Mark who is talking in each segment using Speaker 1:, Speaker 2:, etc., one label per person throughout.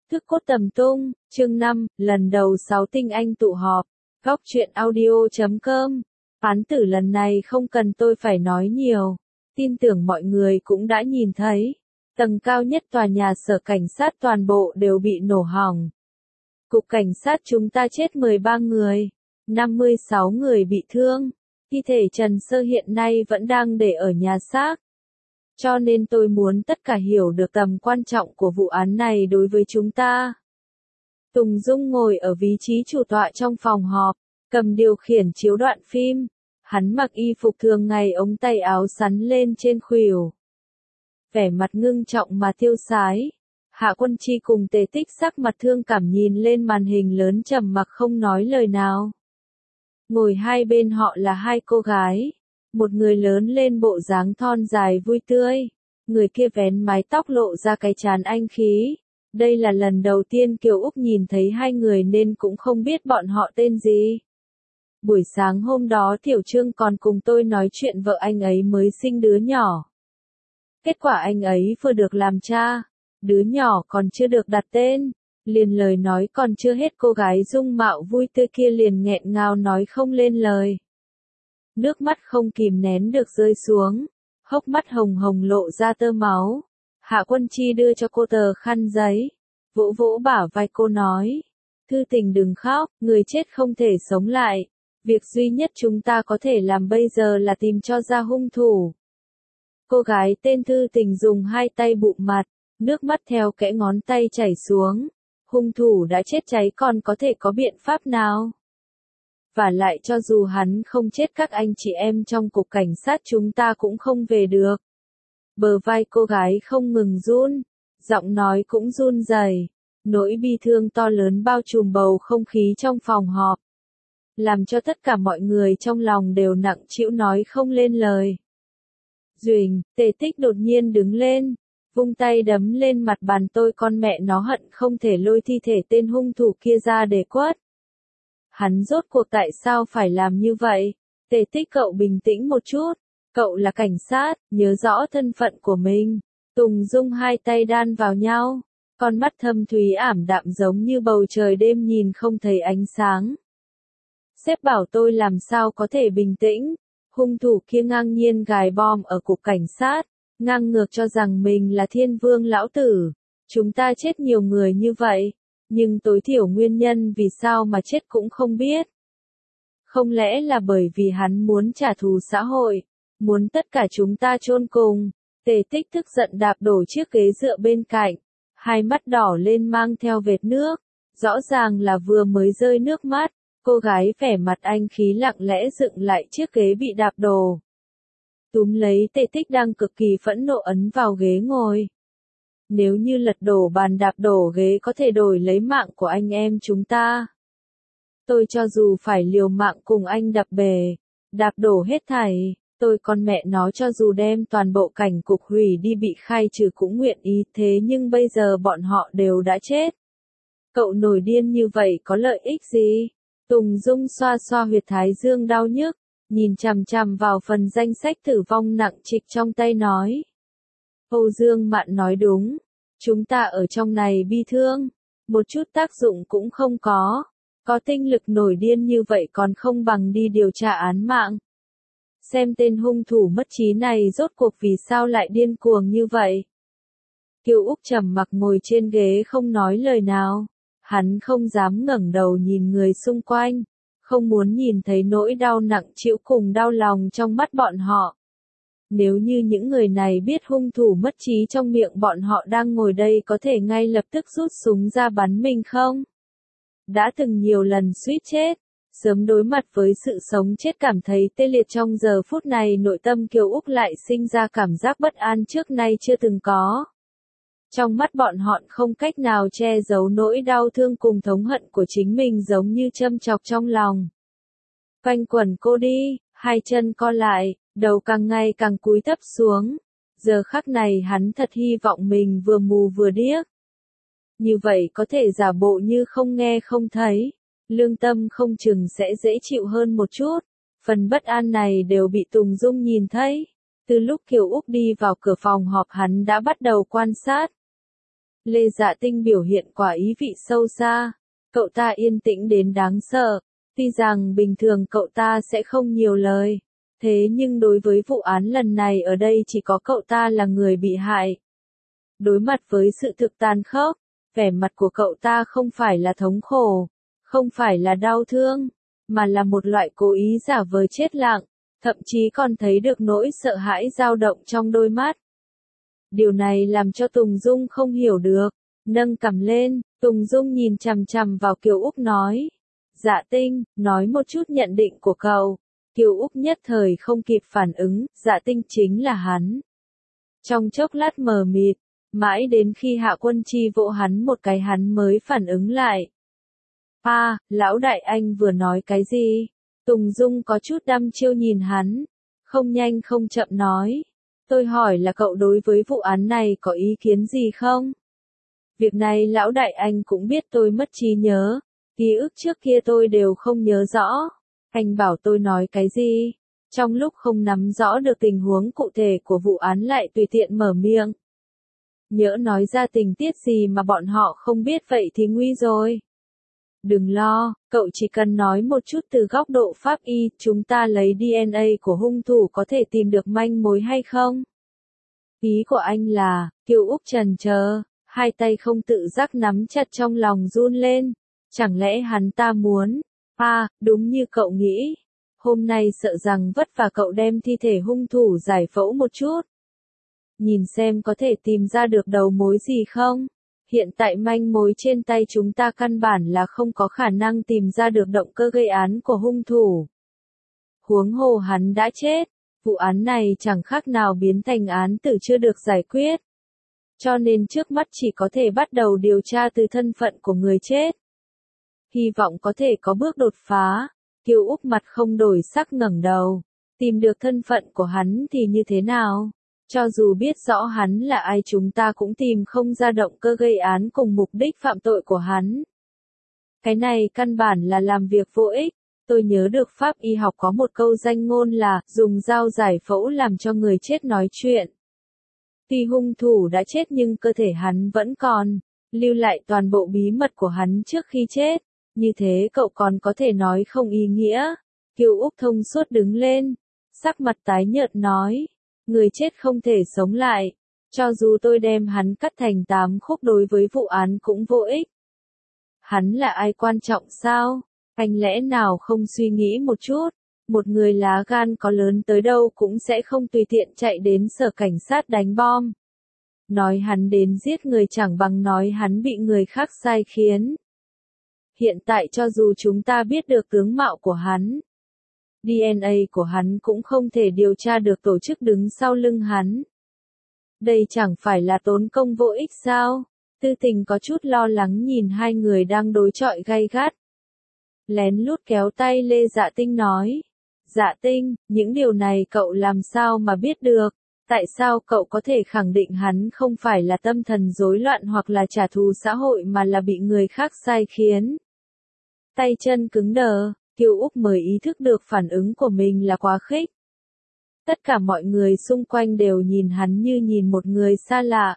Speaker 1: Thức cốt tầm tung, chương 5, lần đầu 6 tinh anh tụ họp. Góc truyện audio.com. Phán tử lần này không cần tôi phải nói nhiều. Tin tưởng mọi người cũng đã nhìn thấy. Tầng cao nhất tòa nhà sở cảnh sát toàn bộ đều bị nổ hỏng. Cục cảnh sát chúng ta chết 13 người. 56 người bị thương. Thi thể Trần Sơ hiện nay vẫn đang để ở nhà xác. Cho nên tôi muốn tất cả hiểu được tầm quan trọng của vụ án này đối với chúng ta. Tùng Dung ngồi ở vị trí chủ tọa trong phòng họp, cầm điều khiển chiếu đoạn phim. Hắn mặc y phục thường ngày, ống tay áo sắn lên trên khuỷu. Vẻ mặt ngưng trọng mà tiêu sái. Hạ Quân Chi cùng Tề Tích sắc mặt thương cảm nhìn lên màn hình lớn trầm mặc không nói lời nào. Ngồi hai bên họ là hai cô gái. Một người lớn lên bộ dáng thon dài vui tươi, người kia vén mái tóc lộ ra cái trán anh khí. Đây là lần đầu tiên Kiều Úc nhìn thấy hai người nên cũng không biết bọn họ tên gì. Buổi sáng hôm đó Tiểu Trương còn cùng tôi nói chuyện vợ anh ấy mới sinh đứa nhỏ. Kết quả anh ấy vừa được làm cha, đứa nhỏ còn chưa được đặt tên. Liền lời nói còn chưa hết, cô gái dung mạo vui tươi kia liền nghẹn ngào nói không lên lời. Nước mắt không kìm nén được rơi xuống, hốc mắt hồng hồng lộ ra tơ máu. Hạ Quân Chi đưa cho cô tờ khăn giấy, vỗ vỗ bả vai cô nói: Thư Tình đừng khóc, người chết không thể sống lại. Việc duy nhất chúng ta có thể làm bây giờ là tìm cho ra hung thủ. Cô gái tên Thư Tình dùng hai tay bụm mặt, nước mắt theo kẽ ngón tay chảy xuống. Hung thủ đã chết cháy còn có thể có biện pháp nào? Và lại cho dù hắn không chết, các anh chị em trong cục cảnh sát chúng ta cũng không về được. Bờ vai cô gái không ngừng run, giọng nói cũng run rẩy. Nỗi bi thương to lớn bao trùm bầu không khí trong phòng họp, làm cho tất cả mọi người trong lòng đều nặng trĩu nói không lên lời. Duỳnh, Tề Tích đột nhiên đứng lên, vung tay đấm lên mặt bàn. Tôi con mẹ nó hận không thể lôi thi thể tên hung thủ kia ra để quất. Hắn rốt cuộc tại sao phải làm như vậy? Tề Tích, cậu bình tĩnh một chút. Cậu là cảnh sát, nhớ rõ thân phận của mình. Tùng Dung hai tay đan vào nhau, con mắt thâm thúy ảm đạm giống như bầu trời đêm nhìn không thấy ánh sáng. Sếp bảo tôi làm sao có thể bình tĩnh. Hung thủ kia ngang nhiên gài bom ở cục cảnh sát, ngang ngược cho rằng mình là thiên vương lão tử. Chúng ta chết nhiều người như vậy, nhưng tối thiểu nguyên nhân vì sao mà chết cũng không biết. Không lẽ là bởi vì hắn muốn trả thù xã hội, muốn tất cả chúng ta chôn cùng? Tề Tích tức giận đạp đổ chiếc ghế dựa bên cạnh, hai mắt đỏ lên mang theo vệt nước, rõ ràng là vừa mới rơi nước mắt. Cô gái vẻ mặt anh khí lặng lẽ dựng lại chiếc ghế bị đạp đổ, túm lấy Tề Tích đang cực kỳ phẫn nộ ấn vào ghế ngồi. Nếu như lật đổ bàn đạp đổ ghế có thể đổi lấy mạng của anh em chúng ta, tôi cho dù phải liều mạng cùng anh đập bể, đạp đổ hết thảy, tôi con mẹ nó cho dù đem toàn bộ cảnh cục hủy đi bị khai trừ cũng nguyện ý. Thế nhưng bây giờ bọn họ đều đã chết. Cậu nổi điên như vậy có lợi ích gì? Tùng Dung xoa xoa huyệt thái dương đau nhức, nhìn chằm chằm vào phần danh sách tử vong nặng trịch trong tay nói. Âu Dương Mạn nói đúng, chúng ta ở trong này bi thương, một chút tác dụng cũng không có tinh lực nổi điên như vậy còn không bằng đi điều tra án mạng. Xem tên hung thủ mất trí này rốt cuộc vì sao lại điên cuồng như vậy. Kiều Úc trầm mặc ngồi trên ghế không nói lời nào, hắn không dám ngẩng đầu nhìn người xung quanh, không muốn nhìn thấy nỗi đau nặng trĩu cùng đau lòng trong mắt bọn họ. Nếu như những người này biết hung thủ mất trí trong miệng bọn họ đang ngồi đây có thể ngay lập tức rút súng ra bắn mình không? Đã từng nhiều lần suýt chết, sớm đối mặt với sự sống chết cảm thấy tê liệt, trong giờ phút này nội tâm Kiều Úc lại sinh ra cảm giác bất an trước nay chưa từng có. Trong mắt bọn họ không cách nào che giấu nỗi đau thương cùng thống hận của chính mình giống như châm chọc trong lòng. Quanh quẩn cô đi, hai chân co lại, đầu càng ngày càng cúi thấp xuống. Giờ khắc này hắn thật hy vọng mình vừa mù vừa điếc. Như vậy có thể giả bộ như không nghe không thấy, lương tâm không chừng sẽ dễ chịu hơn một chút. Phần bất an này đều bị Tùng Dung nhìn thấy. Từ lúc Kiều Úc đi vào cửa phòng họp hắn đã bắt đầu quan sát. Lê Dạ Tinh biểu hiện quả ý vị sâu xa. Cậu ta yên tĩnh đến đáng sợ. Tuy rằng bình thường cậu ta sẽ không nhiều lời. Thế nhưng đối với vụ án lần này ở đây chỉ có cậu ta là người bị hại. Đối mặt với sự thực tàn khốc, vẻ mặt của cậu ta không phải là thống khổ, không phải là đau thương, mà là một loại cố ý giả vờ chết lặng, thậm chí còn thấy được nỗi sợ hãi dao động trong đôi mắt. Điều này làm cho Tùng Dung không hiểu được, nâng cằm lên, Tùng Dung nhìn chằm chằm vào Kiều Úc nói. Dạ Tinh, nói một chút nhận định của cậu. Kiều Úc nhất thời không kịp phản ứng, Dạ Tinh chính là hắn. Trong chốc lát mờ mịt, mãi đến khi Hạ Quân Chi vỗ hắn một cái hắn mới phản ứng lại. Lão đại anh vừa nói cái gì? Tùng Dung có chút đăm chiêu nhìn hắn, không nhanh không chậm nói. Tôi hỏi là cậu đối với vụ án này có ý kiến gì không? Việc này lão đại anh cũng biết tôi mất trí nhớ, ký ức trước kia tôi đều không nhớ rõ. Anh bảo tôi nói cái gì? Trong lúc không nắm rõ được tình huống cụ thể của vụ án lại tùy tiện mở miệng. Nhỡ nói ra tình tiết gì mà bọn họ không biết vậy thì nguy rồi. Đừng lo, cậu chỉ cần nói một chút từ góc độ pháp y, chúng ta lấy DNA của hung thủ có thể tìm được manh mối hay không? Ý của anh là, Kiều Úc trần chờ, hai tay không tự giác nắm chặt trong lòng run lên. Chẳng lẽ hắn ta muốn? Đúng như cậu nghĩ. Hôm nay sợ rằng vất vả cậu đem thi thể hung thủ giải phẫu một chút. Nhìn xem có thể tìm ra được đầu mối gì không? Hiện tại manh mối trên tay chúng ta căn bản là không có khả năng tìm ra được động cơ gây án của hung thủ. Huống hồ hắn đã chết, vụ án này chẳng khác nào biến thành án tử chưa được giải quyết. Cho nên trước mắt chỉ có thể bắt đầu điều tra từ thân phận của người chết. Hy vọng có thể có bước đột phá. Kiều Úc mặt không đổi sắc ngẩng đầu. Tìm được thân phận của hắn thì như thế nào? Cho dù biết rõ hắn là ai chúng ta cũng tìm không ra động cơ gây án cùng mục đích phạm tội của hắn. Cái này căn bản là làm việc vô ích. Tôi nhớ được pháp y học có một câu danh ngôn là dùng dao giải phẫu làm cho người chết nói chuyện. Tuy hung thủ đã chết nhưng cơ thể hắn vẫn còn, lưu lại toàn bộ bí mật của hắn trước khi chết. Như thế cậu còn có thể nói không ý nghĩa. Kiều Úc thông suốt đứng lên, sắc mặt tái nhợt nói. Người chết không thể sống lại. Cho dù tôi đem hắn cắt thành 8 khúc đối với vụ án cũng vô ích. Hắn là ai quan trọng sao? Anh lẽ nào không suy nghĩ một chút? Một người lá gan có lớn tới đâu cũng sẽ không tùy tiện chạy đến sở cảnh sát đánh bom. Nói hắn đến giết người chẳng bằng nói hắn bị người khác sai khiến. Hiện tại cho dù chúng ta biết được tướng mạo của hắn, DNA của hắn cũng không thể điều tra được tổ chức đứng sau lưng hắn. Đây chẳng phải là tốn công vô ích sao? Tư Tình có chút lo lắng nhìn hai người đang đối chọi gay gắt. Lén lút kéo tay Lê Dạ Tinh nói. Dạ Tinh, những điều này cậu làm sao mà biết được? Tại sao cậu có thể khẳng định hắn không phải là tâm thần rối loạn hoặc là trả thù xã hội mà là bị người khác sai khiến? Tay chân cứng đờ, Kiều Úc mới ý thức được phản ứng của mình là quá khích. Tất cả mọi người xung quanh đều nhìn hắn như nhìn một người xa lạ.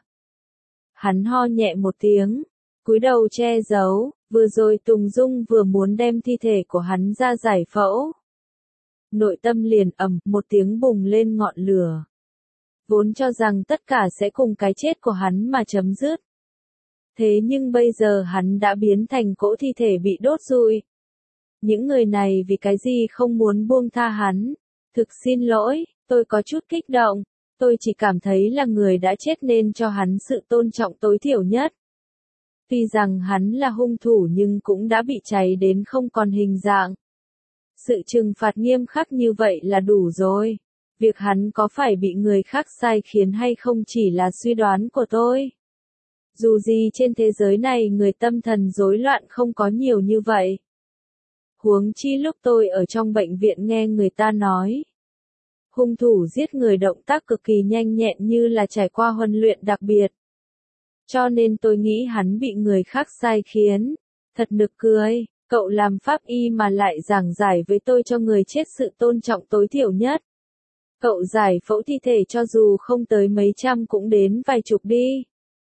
Speaker 1: Hắn ho nhẹ một tiếng, cúi đầu che giấu, vừa rồi Tùng Dung vừa muốn đem thi thể của hắn ra giải phẫu. Nội tâm liền ầm một tiếng bùng lên ngọn lửa. Vốn cho rằng tất cả sẽ cùng cái chết của hắn mà chấm dứt. Thế nhưng bây giờ hắn đã biến thành cỗ thi thể bị đốt rụi. Những người này vì cái gì không muốn buông tha hắn? Thực xin lỗi, tôi có chút kích động. Tôi chỉ cảm thấy là người đã chết nên cho hắn sự tôn trọng tối thiểu nhất. Tuy rằng hắn là hung thủ nhưng cũng đã bị cháy đến không còn hình dạng. Sự trừng phạt nghiêm khắc như vậy là đủ rồi. Việc hắn có phải bị người khác sai khiến hay không chỉ là suy đoán của tôi. Dù gì trên thế giới này người tâm thần rối loạn không có nhiều như vậy. Huống chi lúc tôi ở trong bệnh viện nghe người ta nói. Hung thủ giết người động tác cực kỳ nhanh nhẹn như là trải qua huấn luyện đặc biệt. Cho nên tôi nghĩ hắn bị người khác sai khiến. Thật nực cười, cậu làm pháp y mà lại giảng giải với tôi cho người chết sự tôn trọng tối thiểu nhất. Cậu giải phẫu thi thể cho dù không tới mấy trăm cũng đến vài chục đi.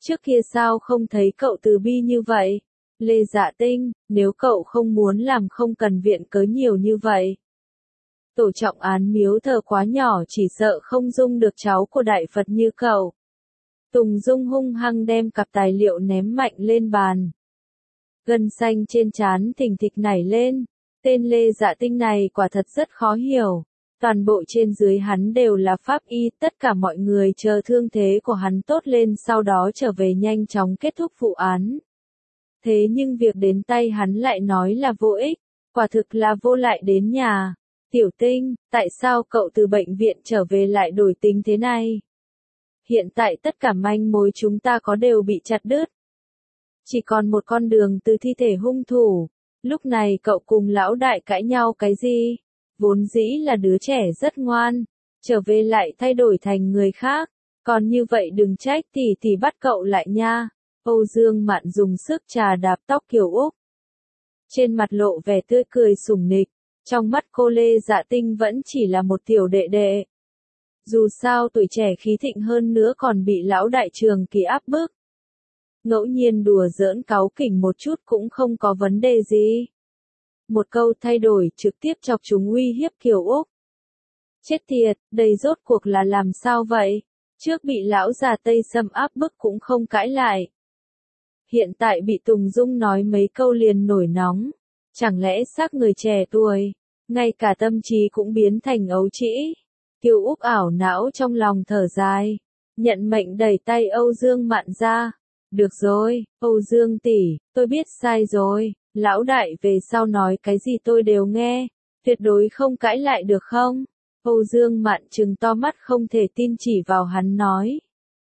Speaker 1: Trước kia sao không thấy cậu từ bi như vậy? Lê Dạ Tinh, nếu cậu không muốn làm không cần viện cớ nhiều như vậy. Tổ trọng án miếu thờ quá nhỏ chỉ sợ không dung được cháu của đại Phật như cậu. Tùng Dung hung hăng đem cặp tài liệu ném mạnh lên bàn. Gân xanh trên trán thình thịch nảy lên. Tên Lê Dạ Tinh này quả thật rất khó hiểu. Toàn bộ trên dưới hắn đều là pháp y, tất cả mọi người chờ thương thế của hắn tốt lên sau đó trở về nhanh chóng kết thúc vụ án. Thế nhưng việc đến tay hắn lại nói là vô ích, quả thực là vô lại đến nhà. Tiểu Tinh, tại sao cậu từ bệnh viện trở về lại đổi tính thế này? Hiện tại tất cả manh mối chúng ta có đều bị chặt đứt. Chỉ còn một con đường từ thi thể hung thủ. Lúc này cậu cùng lão đại cãi nhau cái gì? Vốn dĩ là đứa trẻ rất ngoan, trở về lại thay đổi thành người khác. Còn như vậy đừng trách tỷ bắt cậu lại nha. Âu Dương Mạn dùng sức chà đạp tóc Kiều Úc. Trên mặt lộ vẻ tươi cười sủng nịch. Trong mắt cô Lê Dạ Tinh vẫn chỉ là một tiểu đệ đệ. Dù sao tuổi trẻ khí thịnh hơn nữa còn bị lão đại Trường Kỳ áp bức. Ngẫu nhiên đùa giỡn cáu kỉnh một chút cũng không có vấn đề gì. Một câu thay đổi trực tiếp chọc chúng uy hiếp Kiều Úc. Chết tiệt, đây rốt cuộc là làm sao vậy? Trước bị lão già Tây Sâm áp bức cũng không cãi lại. Hiện tại bị Tùng Dung nói mấy câu liền nổi nóng. Chẳng lẽ xác người trẻ tuổi, ngay cả tâm trí cũng biến thành ấu trĩ. Kiều Úc ảo não trong lòng thở dài. Nhận mệnh đẩy tay Âu Dương Mạn ra. Được rồi, Âu Dương tỷ, tôi biết sai rồi. Lão đại về sau nói cái gì tôi đều nghe. Tuyệt đối không cãi lại được không? Âu Dương Mạn trừng to mắt không thể tin chỉ vào hắn nói.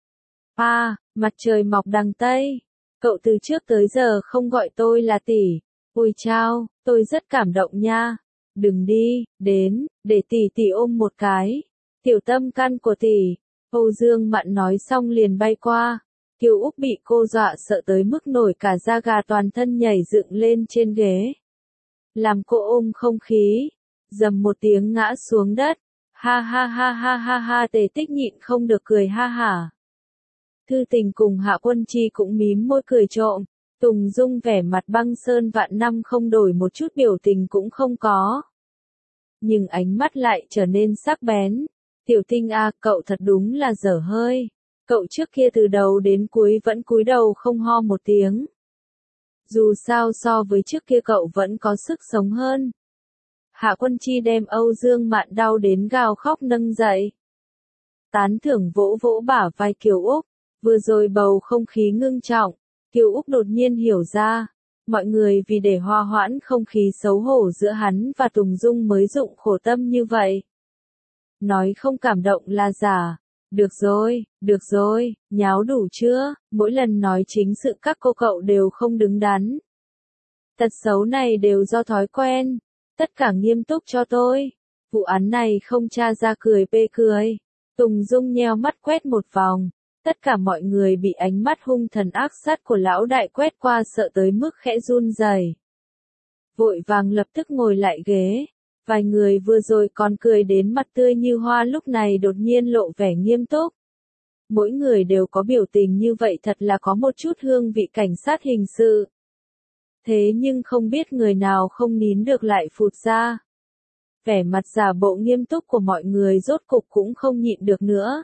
Speaker 1: Mặt trời mọc đằng Tây. Cậu từ trước tới giờ không gọi tôi là tỷ. Ôi chao, tôi rất cảm động nha. Đừng đi, đến, để tỷ ôm một cái. Tiểu tâm can của tỷ. Âu Dương Mạn nói xong liền bay qua. Kiều Úc bị cô dọa sợ tới mức nổi cả da gà toàn thân nhảy dựng lên trên ghế. Làm cô ôm không khí. Dầm một tiếng ngã xuống đất. Ha ha ha ha ha ha, Tề Tích nhịn không được cười ha hả. Thư Tình cùng Hạ Quân Chi cũng mím môi cười trộm. Tùng Dung vẻ mặt băng sơn vạn năm không đổi một chút biểu tình cũng không có. Nhưng ánh mắt lại trở nên sắc bén. Tiểu Tinh à, cậu thật đúng là dở hơi. Cậu trước kia từ đầu đến cuối vẫn cúi đầu không ho một tiếng. Dù sao so với trước kia cậu vẫn có sức sống hơn. Hạ Quân Chi đem Âu Dương Mạn đau đến gào khóc nâng dậy. Tán thưởng vỗ vỗ bả vai Kiều Úc. Vừa rồi bầu không khí ngưng trọng. Kiều Úc đột nhiên hiểu ra. Mọi người vì để hòa hoãn không khí xấu hổ giữa hắn và Tùng Dung mới dụng khổ tâm như vậy. Nói không cảm động là giả. Được rồi, nháo đủ chưa? Mỗi lần nói chính sự các cô cậu đều không đứng đắn. Tật xấu này đều do thói quen. Tất cả nghiêm túc cho tôi. Vụ án này không tra ra cười bê cười. Tùng Dung nheo mắt quét một vòng. Tất cả mọi người bị ánh mắt hung thần ác sát của lão đại quét qua sợ tới mức khẽ run rẩy. Vội vàng lập tức ngồi lại ghế. Vài người vừa rồi còn cười đến mặt tươi như hoa lúc này đột nhiên lộ vẻ nghiêm túc. Mỗi người đều có biểu tình như vậy thật là có một chút hương vị cảnh sát hình sự. Thế nhưng không biết người nào không nín được lại phụt ra. Vẻ mặt giả bộ nghiêm túc của mọi người rốt cục cũng không nhịn được nữa.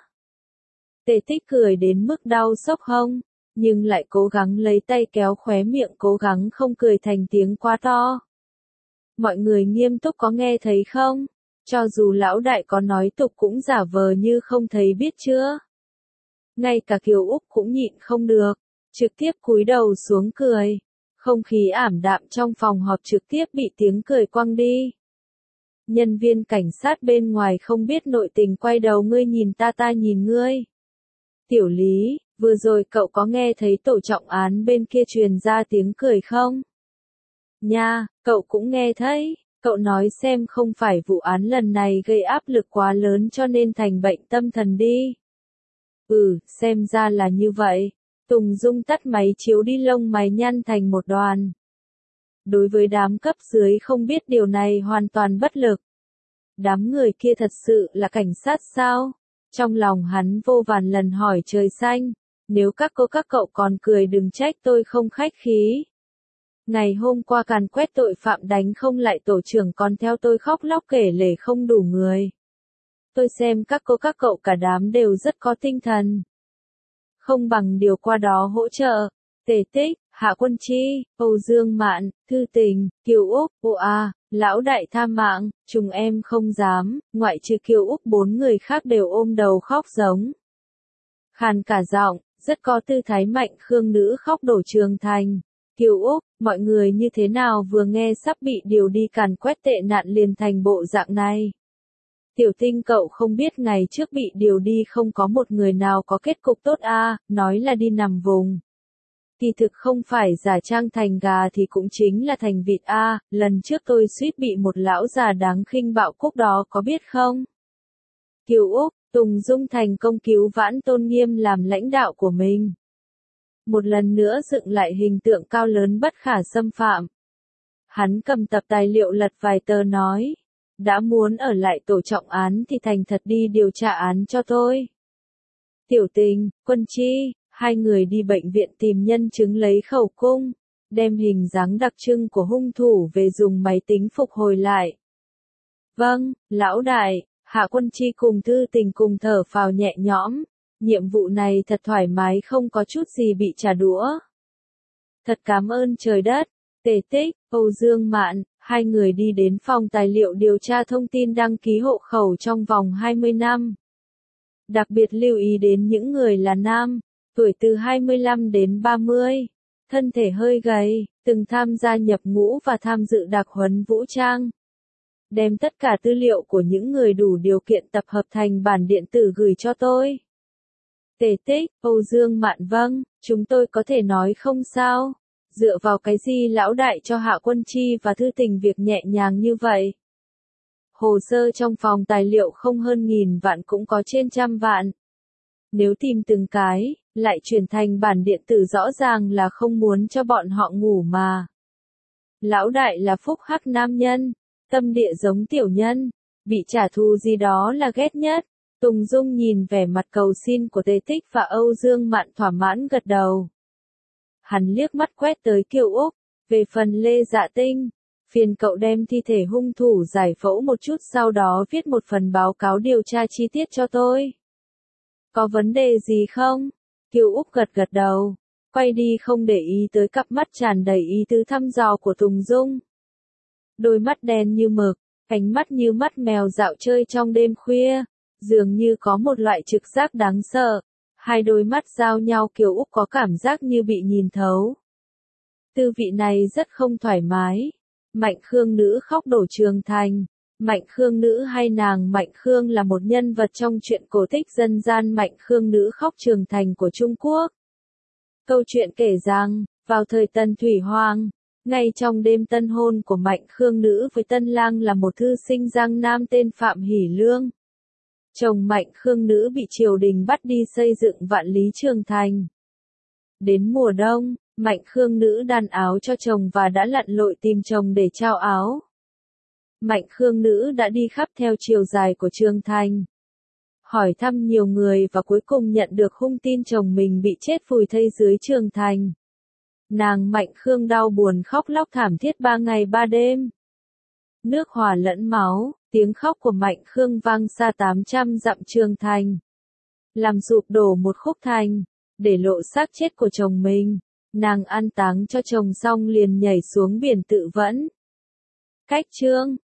Speaker 1: Tề Tích cười đến mức đau xốc hông, nhưng lại cố gắng lấy tay kéo khóe miệng cố gắng không cười thành tiếng quá to. Mọi người nghiêm túc có nghe thấy không? Cho dù lão đại có nói tục cũng giả vờ như không thấy biết chưa? Ngay cả Kiều Úc cũng nhịn không được, trực tiếp cúi đầu xuống cười. Không khí ảm đạm trong phòng họp trực tiếp bị tiếng cười quăng đi. Nhân viên cảnh sát bên ngoài không biết nội tình quay đầu ngươi nhìn ta nhìn ngươi. Tiểu Lý, vừa rồi cậu có nghe thấy tổ trọng án bên kia truyền ra tiếng cười không? Nha, cậu cũng nghe thấy, cậu nói xem không phải vụ án lần này gây áp lực quá lớn cho nên thành bệnh tâm thần đi. Xem ra là như vậy. Tùng Dung tắt máy chiếu đi lông mày nhăn thành một đoàn. Đối với đám cấp dưới không biết điều này hoàn toàn bất lực. Đám người kia thật sự là cảnh sát sao? Trong lòng hắn vô vàn lần hỏi trời xanh. Nếu các cậu còn cười đừng trách tôi không khách khí. Ngày hôm qua càn quét tội phạm đánh không lại tổ trưởng còn theo tôi khóc lóc kể lể không đủ người. Tôi xem các cậu cả đám đều rất có tinh thần. Không bằng điều qua đó hỗ trợ. Tề Tích, Hạ Quân Chi, Âu Dương Mạn, Thư Tình, Kiều Úc, lão đại tha mạng, chúng em không dám, ngoại trừ Kiều Úc 4 người khác đều ôm đầu khóc giống. Khàn cả giọng, rất có tư thái Mạnh Khương nữ khóc đổ Trường Thành. Kiều Úc, mọi người như thế nào vừa nghe sắp bị điều đi càn quét tệ nạn liền thành bộ dạng này. Tiểu Tinh cậu không biết ngày trước bị điều đi không có một người nào có kết cục tốt nói là đi nằm vùng. Kỳ thực không phải giả trang thành gà thì cũng chính là thành vịt lần trước tôi suýt bị một lão già đáng khinh bạo cúc đó có biết không? Kiều Úc, Tùng Dung thành công cứu vãn tôn nghiêm làm lãnh đạo của mình. Một lần nữa dựng lại hình tượng cao lớn bất khả xâm phạm. Hắn cầm tập tài liệu lật vài tờ nói. Đã muốn ở lại tổ trọng án thì thành thật đi điều tra án cho tôi. Tiểu Tình, Quân Chi, hai người đi bệnh viện tìm nhân chứng lấy khẩu cung, đem hình dáng đặc trưng của hung thủ về dùng máy tính phục hồi lại. Vâng, lão đại, Hạ Quân Chi cùng Thư Tình cùng thở phào nhẹ nhõm, nhiệm vụ này thật thoải mái không có chút gì bị trả đũa. Thật cảm ơn trời đất. Tề Tích, Âu Dương Mạn, hai người đi đến phòng tài liệu điều tra thông tin đăng ký hộ khẩu trong vòng 20 năm. Đặc biệt lưu ý đến những người là nam, tuổi từ 25 đến 30, thân thể hơi gầy, từng tham gia nhập ngũ và tham dự đặc huấn vũ trang. Đem tất cả tư liệu của những người đủ điều kiện tập hợp thành bản điện tử gửi cho tôi. Tề Tích, Âu Dương Mạn vâng, chúng tôi có thể nói không sao. Dựa vào cái gì lão đại cho Hạ Quân Chi và Thư Tình việc nhẹ nhàng như vậy? Hồ sơ trong phòng tài liệu không hơn 1000 vạn cũng có trên 100 vạn. Nếu tìm từng cái, lại chuyển thành bản điện tử rõ ràng là không muốn cho bọn họ ngủ mà. Lão đại là phúc hắc nam nhân, tâm địa giống tiểu nhân, bị trả thù gì đó là ghét nhất. Tùng Dung nhìn vẻ mặt cầu xin của Tề Tích và Âu Dương Mạn thỏa mãn gật đầu. Hắn liếc mắt quét tới Kiều Úc, về phần Lê Dạ Tinh, phiền cậu đem thi thể hung thủ giải phẫu một chút sau đó viết một phần báo cáo điều tra chi tiết cho tôi. Có vấn đề gì không? Kiều Úc gật gật đầu, quay đi không để ý tới cặp mắt tràn đầy ý tứ thăm dò của Tùng Dung. Đôi mắt đen như mực, ánh mắt như mắt mèo dạo chơi trong đêm khuya, dường như có một loại trực giác đáng sợ. Hai đôi mắt giao nhau Kiều Úc có cảm giác như bị nhìn thấu. Tư vị này rất không thoải mái. Mạnh Khương nữ khóc đổ Trường Thành. Mạnh Khương nữ hay nàng Mạnh Khương là một nhân vật trong truyện cổ tích dân gian Mạnh Khương nữ khóc Trường Thành của Trung Quốc. Câu chuyện kể rằng, vào thời Tần Thủy Hoàng, ngay trong đêm tân hôn của Mạnh Khương nữ với tân lang là một thư sinh Giang Nam tên Phạm Hỷ Lương. Chồng Mạnh Khương nữ bị triều đình bắt đi xây dựng Vạn Lý Trường Thành. Đến mùa đông, Mạnh Khương nữ đan áo cho chồng và đã lặn lội tìm chồng để trao áo. Mạnh Khương nữ đã đi khắp theo chiều dài của Trường Thành. Hỏi thăm nhiều người và cuối cùng nhận được hung tin chồng mình bị chết vùi thây dưới Trường Thành. Nàng Mạnh Khương đau buồn khóc lóc thảm thiết 3 ngày 3 đêm. Nước hòa lẫn máu, tiếng khóc của Mạnh Khương vang xa 800 dặm Trường Thành. Làm sụp đổ một khúc thành, để lộ xác chết của chồng mình. Nàng an táng cho chồng xong liền nhảy xuống biển tự vẫn. Cách chương